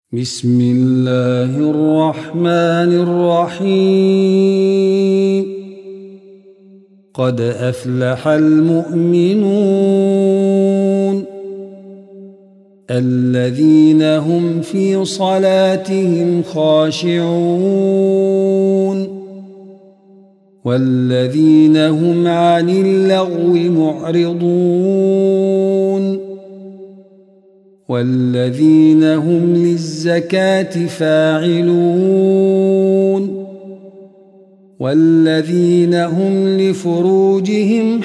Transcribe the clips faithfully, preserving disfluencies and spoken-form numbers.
بسم الله الرحمن الرحيم قد أفلح المؤمنون الذين هم في صلاتهم خاشعون والذين هم عن اللغو معرضون والذين هم للزكاة فاعلون والذين هم لفروجهم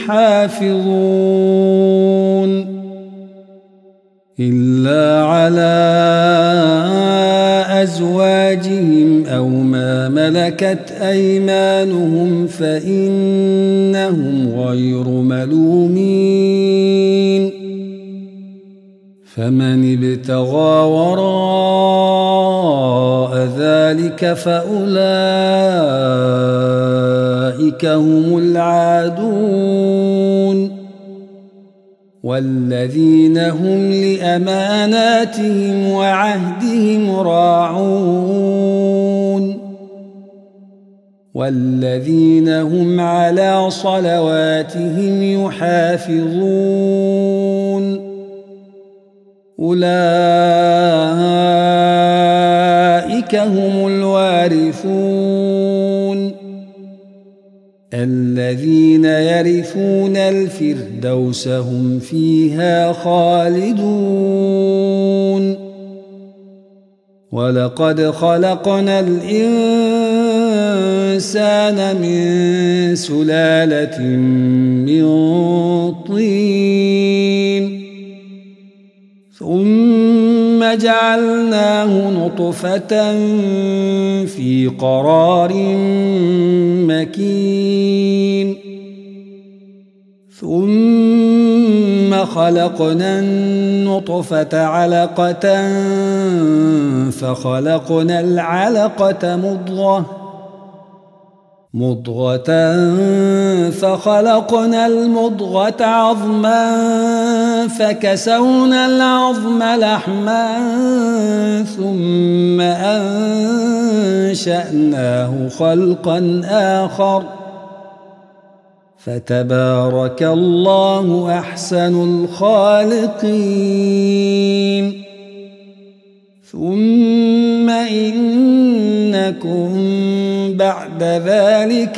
حافظون إلا على أزواجهم أو ما ملكت أيمانهم فإنهم غير ملومين فمن ابتغى وراء ذلك فأولئك هم العادون والذين هم لأماناتهم وعهدهم راعون والذين هم على صلواتهم يحافظون أولئك هم الوارثون الذين يرثون الفردوس هم فيها خالدون ولقد خلقنا الإنسان من سلالة من طين ثم جعلناه نطفة في قرار مكين ثم خلقنا النطفة علقة فخلقنا العلقة مضغة مضغة فخلقنا المضغة عظما فكسونا العظم لحما ثم أنشأناه خلقا آخر فتبارك الله أحسن الخالقين ثم إنكم بعد ذلك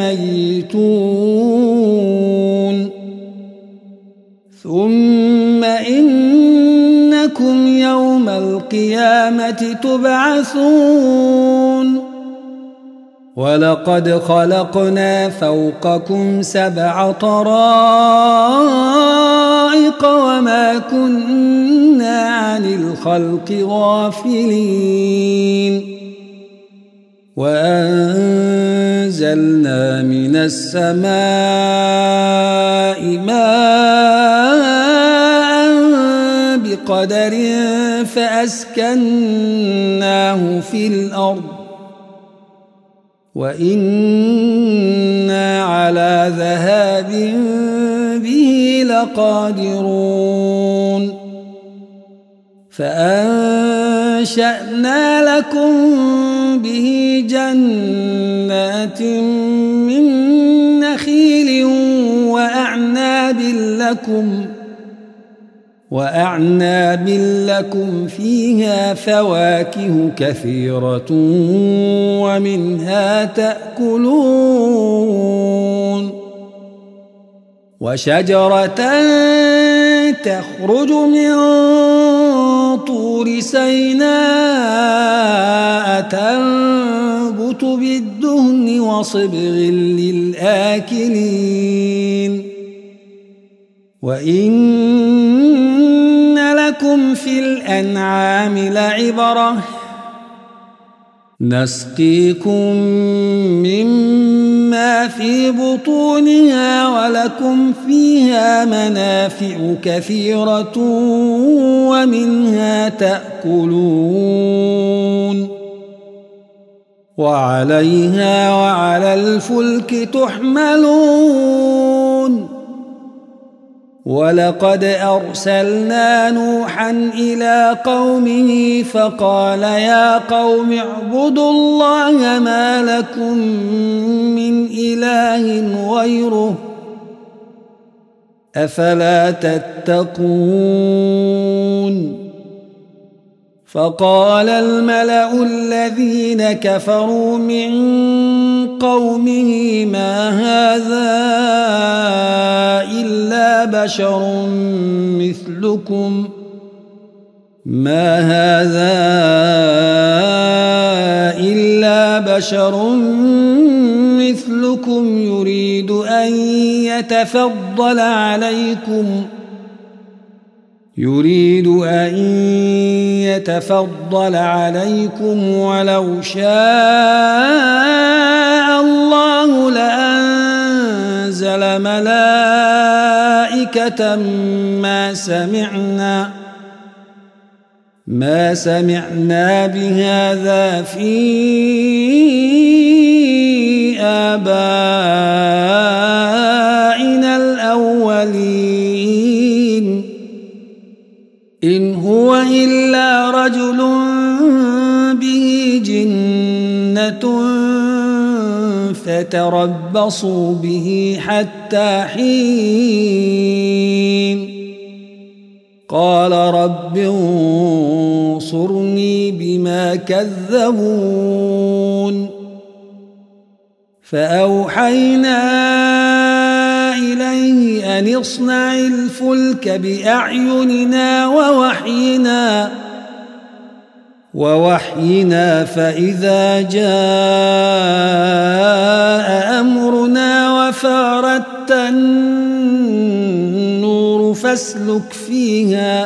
لميتون ثم إنكم يوم القيامة تبعثون ولقد خلقنا فوقكم سبع طرائق وما كنا عن الخلق غافلين وأنزلنا من السماء ماء بقدر فأسكناه في الأرض وإنا على ذهاب به لقادرون فأنشأنا لكم به جنات من نخيل وأعناب لكم وأعناب لكم فيها فواكه كثيرة ومنها تأكلون وشجرة تخرج من طور سيناء تنبت بالدهن وصبغ للآكلين وإن لكم في الأنعام لعبرة نسقيكم مما في بطونها ولكم فيها منافع كثيرة ومنها تأكلون وعليها وعلى الفلك تحملون ولقد أرسلنا نوحا إلى قومه فقال يا قوم اعبدوا الله ما لكم من إله غيره أفلا تتقون فقال الملأ الذين كفروا من قومه ما هذا إلا بشر مثلكم ما هذا إلا بشر مثلكم يريد أن يتفضل عليكم يريد أن يتفضل عليكم ولو شاء الله لأنزل ملائكة ما سمعنا ما سمعنا بهذا في آبائنا الأولين إن هو إلا رجل به جنة فتربصوا به حتى حين قال رب انصرني بما كذبون فأوحينا إليه أن اصنع الفلك بأعيننا ووحينا ووحينا فإذا جاء أمرنا وفارت النور فاسلك فيها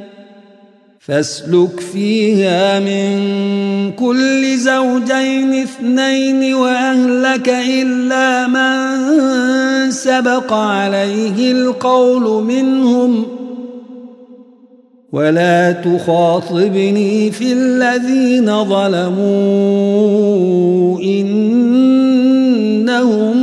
فاسلك فيها من كل زوجين اثنين وأهلك إلا من سبق عليه القول منهم ولا تخاطبني في الذين ظلموا إنهم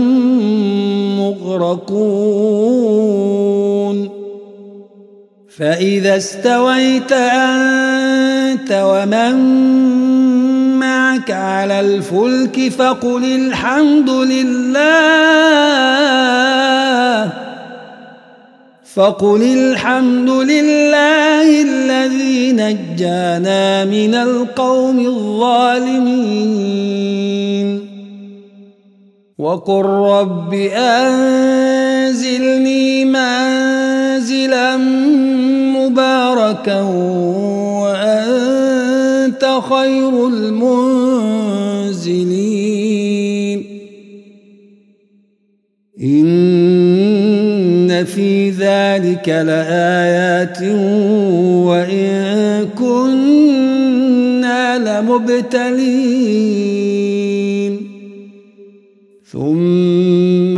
مغرقون فإذا استويت أنت ومن معك على الفلك فقل الحمد لله فقل الحمد لله الذي نجانا من القوم الظالمين وقل رب أنزلني منزلا مباركا وأنت خير المنزلين إن في ذلك لآيات وإن كنا لمبتلين ثم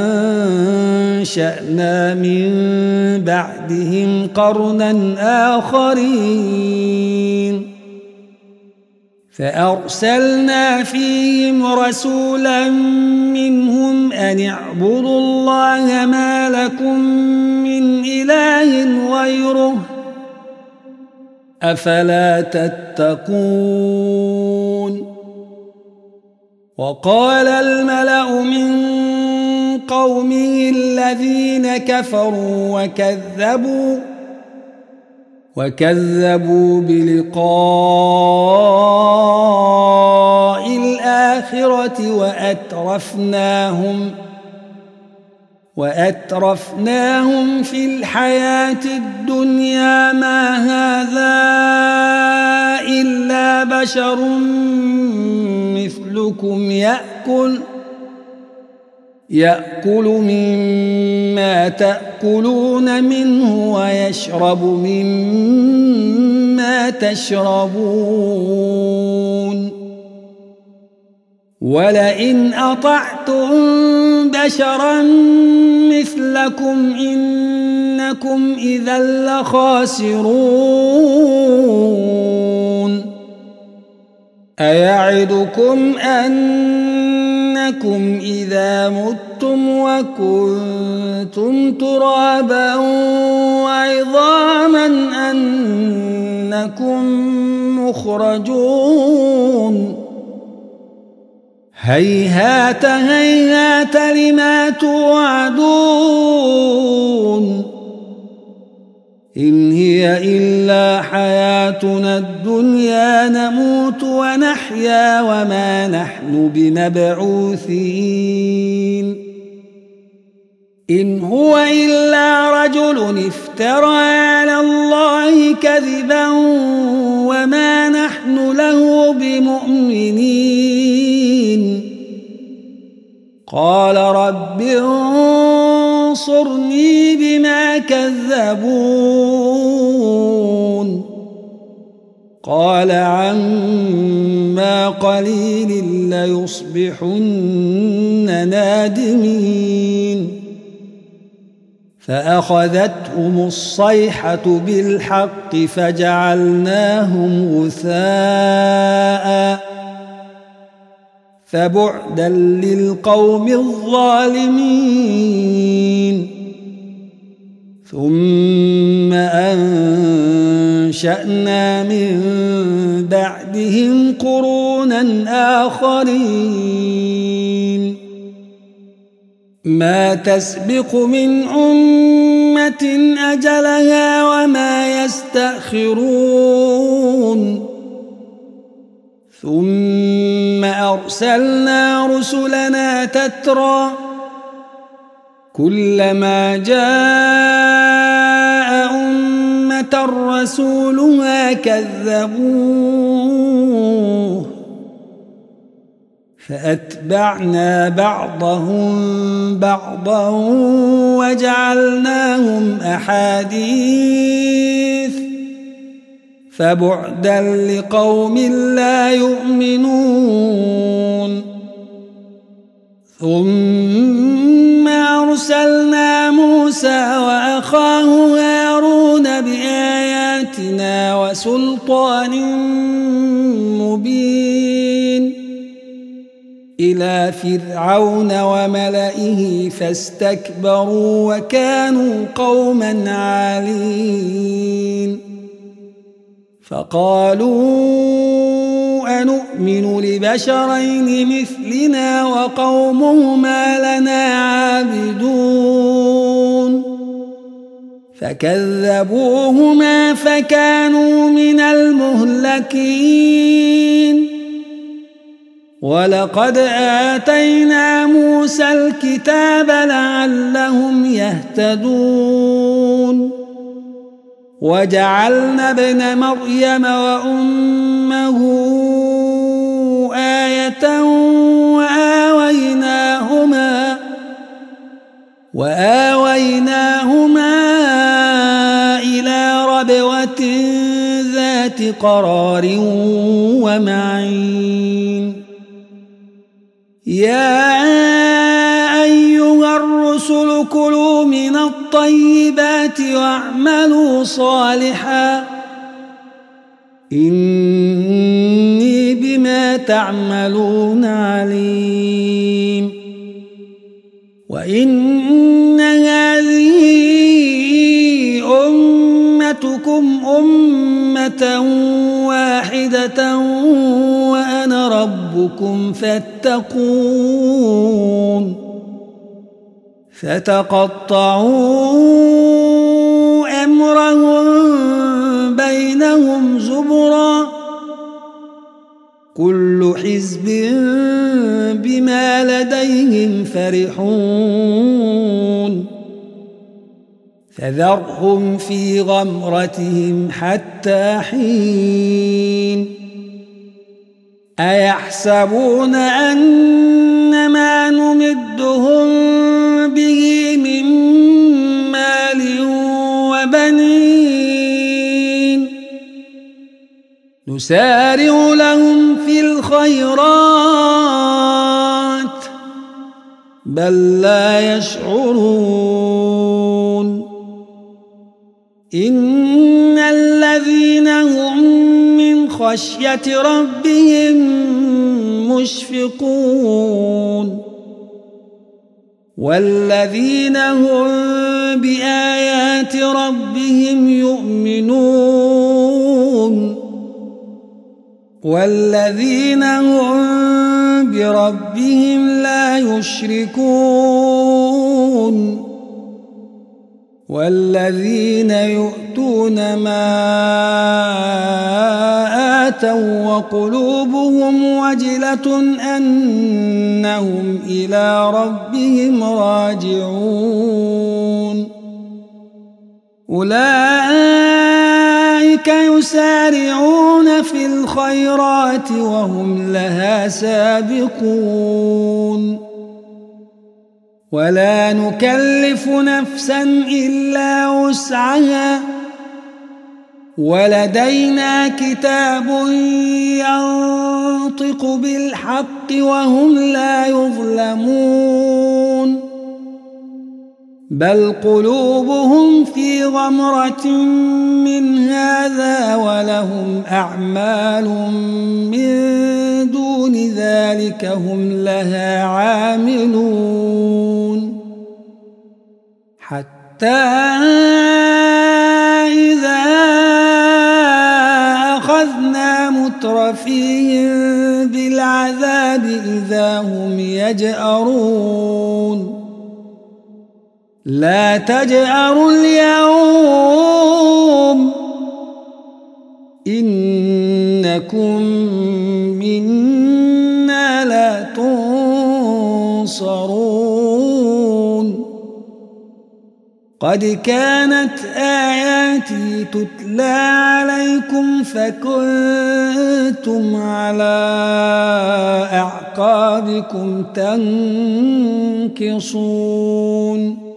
أنشأنا من بعدهم قرنا آخرين فأرسلنا فيهم رسولا منهم أن اعبدوا الله ما لكم من إله غيره أفلا تتقون وقال الملأ من قومه الذين كفروا وكذبوا وكذبوا بلقاء الآخرة وأترفناهم وأترفناهم في الحياة الدنيا ما هذا إلا بشر مثلكم يأكل يأكل مما تأكلون منه ويشرب مما تشربون ولئن أطعتم بشرا مثلكم إنكم إذا لخاسرون أيعدكم أن إنكم إذا متم وكنتم ترابا وعظاما أنكم مخرجون هيهات هيهات لما توعدون إن هي إلا حياتنا الدنيا نموت ونحيا وما نحن بمبعوثين إن هو إلا رجل افترى على الله كذبا وما نحن له بمؤمنين قال رب انصرني بما كذبون قال عما قليل ليصبحن نادمين فأخذتهم الصيحة بالحق فجعلناهم غثاء فبعدا للقوم الظالمين ثم أنشأنا من بعدهم قرونا آخرين ما تسبق من أمة أجلها وما يستأخرون ثم أرسلنا رسلنا تترى كلما جاء أمة رسولها كذبوه فأتبعنا بعضهم بعضا وجعلناهم أحاديث فبعدا لقوم لا يؤمنون ثم أرسلنا موسى وأخاه هارون بآياتنا وسلطان مبين إلى فرعون وملئه فاستكبروا وكانوا قوما عالين فقالوا أنؤمن لبشرين مثلنا وقومهما لنا عابدون فكذبوهما فكانوا من المهلكين ولقد آتينا موسى الكتاب لعلهم يهتدون وجعلنا ابن مريم وأمه آية وآويناهما وآويناهما إلى ربوة ذات قرار ومعين يا أيها الرسل كلوا من الطيبات واعملوا صالحا إني بما تعملون عليم وإن هذه أمتكم أمة واحدة وأنا ربكم فاتقون فتقطعوا أمرهم بينهم زبرا كل حزب بما لديهم فرحون فذرهم في غمرتهم حتى حين أيحسبون أن ما نمدهم به من مال وبنين نسارع لهم في الخيرات بل لا يشعرون إن الذين هم من خشية ربهم مشفقون والذين هم بآيات ربهم يؤمنون والذين هم بربهم لا يشركون والذين يؤتون ما آتوا وقلوبهم وجلة أنهم إلى ربهم راجعون أولئك يسارعون في الخيرات وهم لها سابقون ولا نكلف نفسا إلا وسعها ولدينا كتاب ينطق بالحق وهم لا يظلمون بل قلوبهم في غمرة من هذا ولهم أعمال من دون ذلك هم لها عاملون حتى إذا أخذنا مترفيهم بالعذاب إذا هم يجأرون لا تجأروا اليوم إنكم منا لا تنصرون قد كانت آياتي تتلى عليكم فكنتم على أعقابكم تنكصون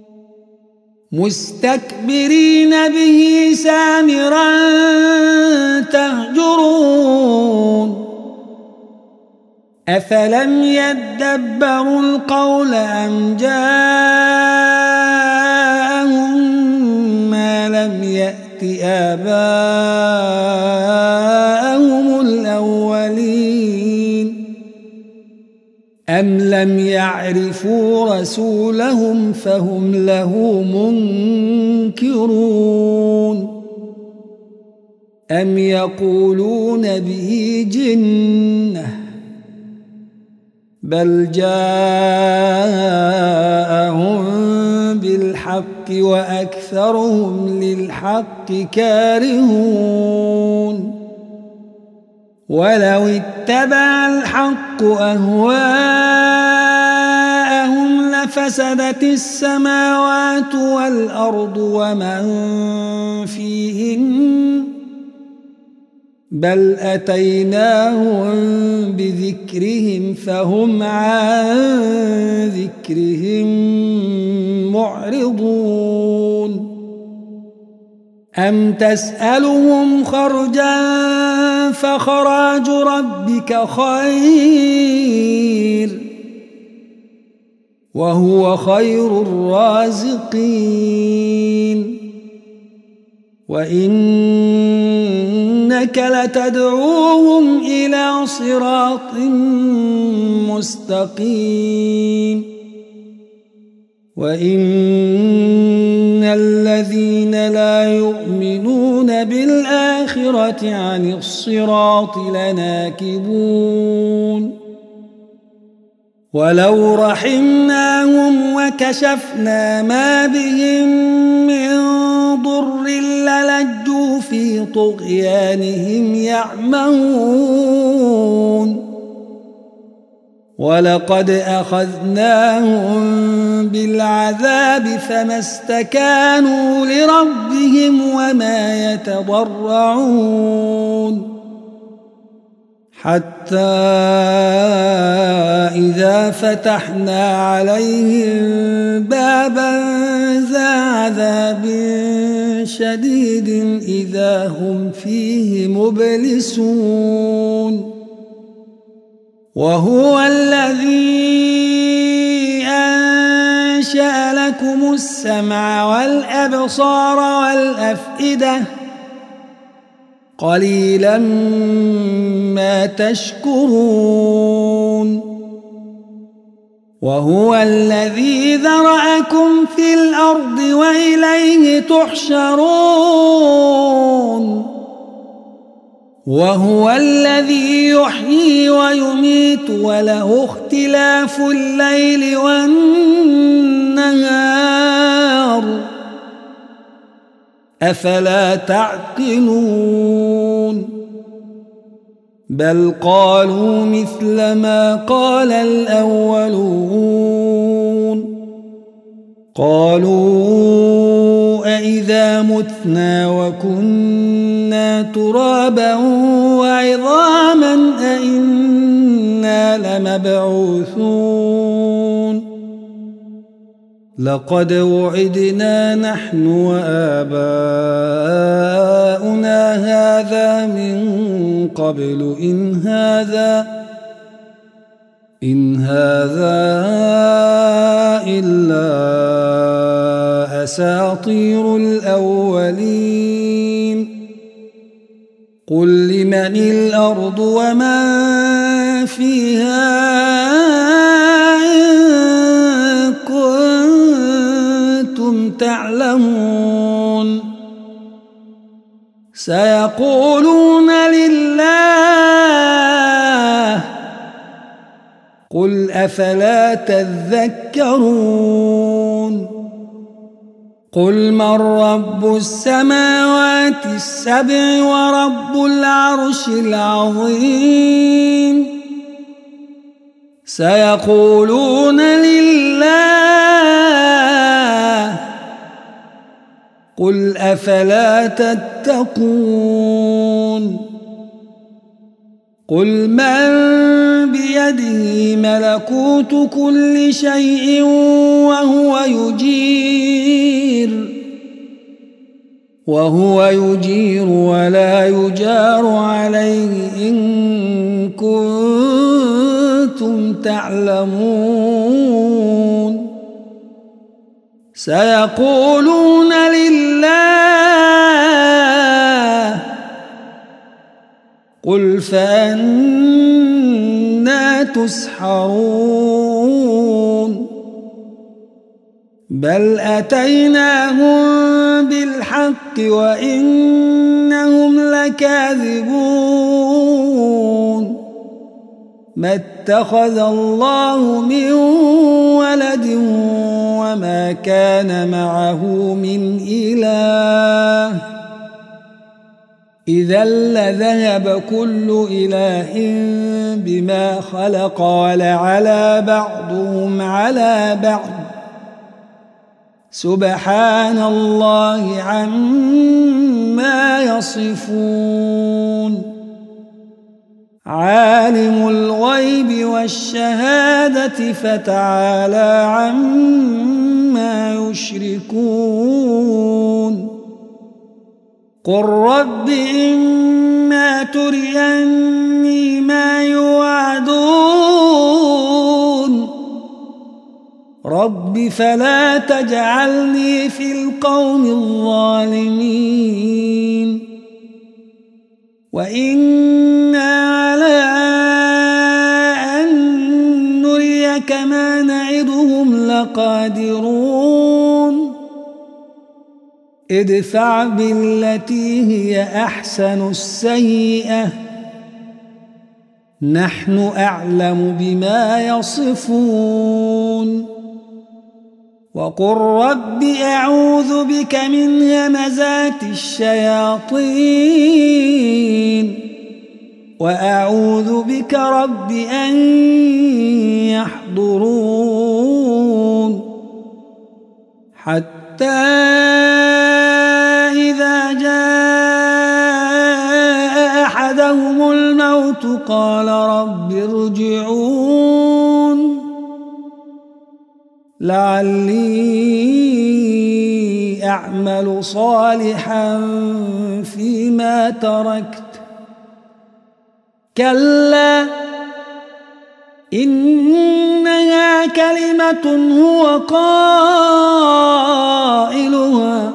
مستكبرين به سامرا تهجرون أفلم يدبروا القول أم جاءهم ما لم يأت آباءهم الأولين أم لم يعرفوا رسولهم فهم له منكرون أم يقولون به جنة بل جاءهم بالحق وأكثرهم للحق كارهون ولو اتبع الحق أهواءهم لفسدت السماوات والأرض ومن فيهن بل أتيناهم بذكرهم فهم عن ذكرهم معرضون أم تسألهم خرجا فخراج ربك خير وهو خير الرازقين وإنك لتدعوهم إلى صراط مستقيم وإن الذين لا يؤمنون بالآخرة عن الصراط لناكبون ولو رحمناهم وكشفنا ما بهم من ضر للجوا في طغيانهم يعمهون ولقد أخذناهم بالعذاب فما استكانوا لربهم وما يتضرعون حتى إذا فتحنا عليهم بابا ذا عذاب شديد إذا هم فيه مبلسون وهو الذي أنشأ لكم السمع والأبصار والأفئدة قليلا ما تشكرون وهو الذي ذرأكم في الأرض وإليه تحشرون وهو الذي يحيي ويميت وله اختلاف الليل والنهار أفلا تعقلون بل قالوا مثل ما قال الأولون قالوا أإذا متنا وكنا ترابا وعظاما أإنا لمبعوثون لقد وعدنا نحن وآباؤنا هذا من قبل إن هذا إن هذا إلا أساطير الأولين قل لمن الأرض ومن فيها إن كنتم تعلمون سيقولون لله قل أفلا تذكرون قل من رب السماوات السبع ورب العرش العظيم سيقولون لله قل أفلا تتقون قل من بيده ملكوت كل شيء وهو يجير وهو يجير ولا يجار عليه إن كنتم تعلمون سيقولون لله قل فأنى تسحرون بل أتيناهم بالحق وإنهم لكاذبون ما اتخذ الله من ولد وما كان معه من إله إذا لذهب كل إله بما خلق ولعلى بعضهم على بعض سبحان الله عما يصفون عالم الغيب والشهادة فتعالى عما يشركون قل رب إما تريني ما يوعدون رب فلا تجعلني في القوم الظالمين وإنا على أن نريك ما نعدهم لقادرون ادفع بالتي هي أحسن السيئة نحن أعلم بما يصفون وقل رب أعوذ بك من همزات الشياطين وأعوذ بك رب أن يحضرون حتى إذا جاء أحدهم الموت قال رب ارجعون لعلي أعمل صالحا فيما تركت كلا إنها كلمة هو قائلها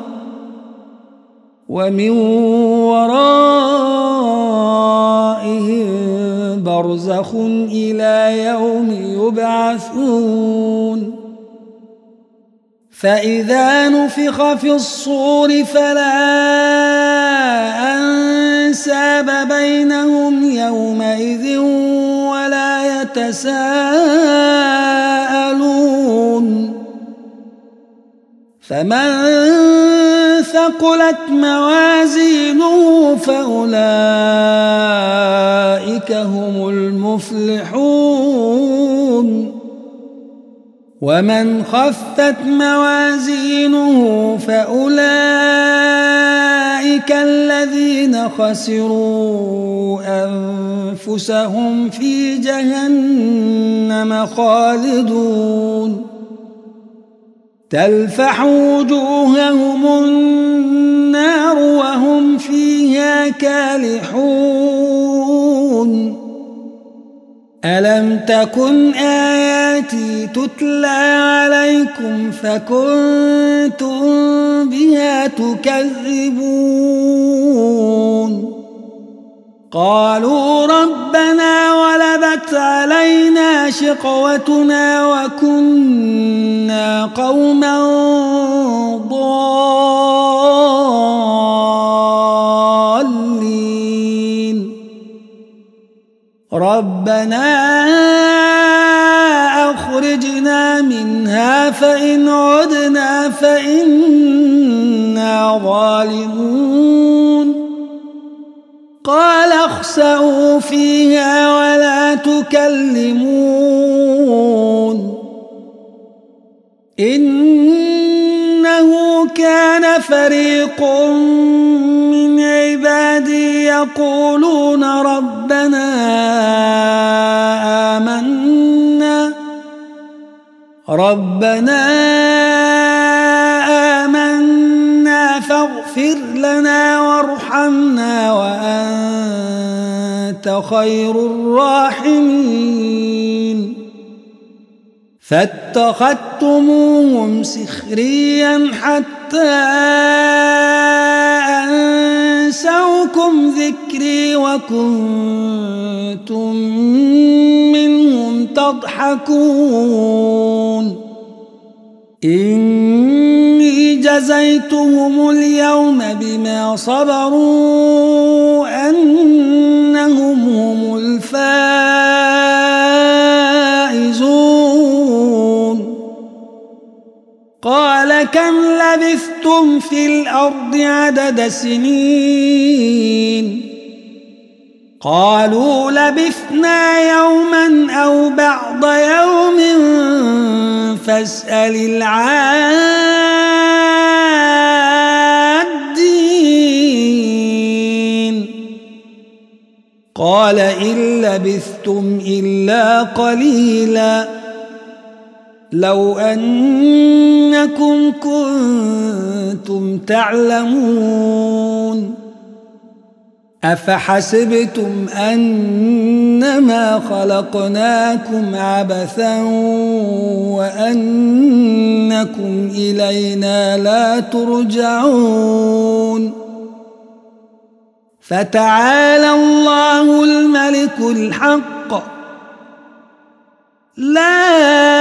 ومن ورائهم برزخ إلى يوم يبعثون فإذا نفخ في الصور فلا أنساب بينهم يومئذ ولا يتساءلون فمن ثقلت موازينه فأولئك هم المفلحون ومن خفت موازينه فأولئك الذين خسروا أنفسهم في جهنم خالدون تلفح وجوههم النار وهم فيها كالحون ألم تكن آياتي تتلى عليكم فكنتم بها تكذبون قالوا ربنا غلبت علينا شقوتنا وكنا قوما ضالين ربنا أخرجنا منها فإن عدنا فإنا ظالمون قال اخسئوا فيها ولا تكلمون إنه كان فريق من عبادي يقولون ربنا آمنا ربنا آمنا فاغفر لنا وارحمنا وأنت خير الراحمين فاتخذتموهم سخريا حتى أنسوكم ذكري وكنتم منهم تضحكون إني جزيتهم اليوم بما صبروا أنهم هم الفائزون قال كم لبثتم في الأرض عدد سنين قالوا لبثنا يوما أو بعض يوم فاسأل العادين قال إن لبثتم إلا قليلا لو أنكم كنتم تعلمون أفحسبتم أنما خلقناكم عبثا وأنكم إلينا لا ترجعون فتعالى الله الملك الحق لا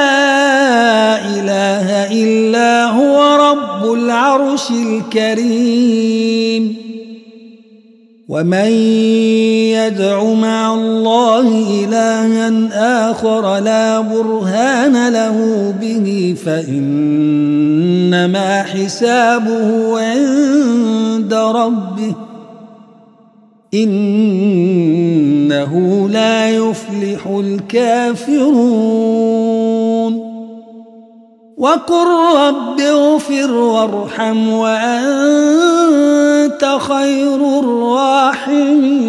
إله إلا هو رب العرش الكريم ومن يدع مع الله إلها آخر لا برهان له به فإنما حسابه عند ربه إنه لا يفلح الكافرون وقل رب اغفر وارحم وأنت خير الراحمين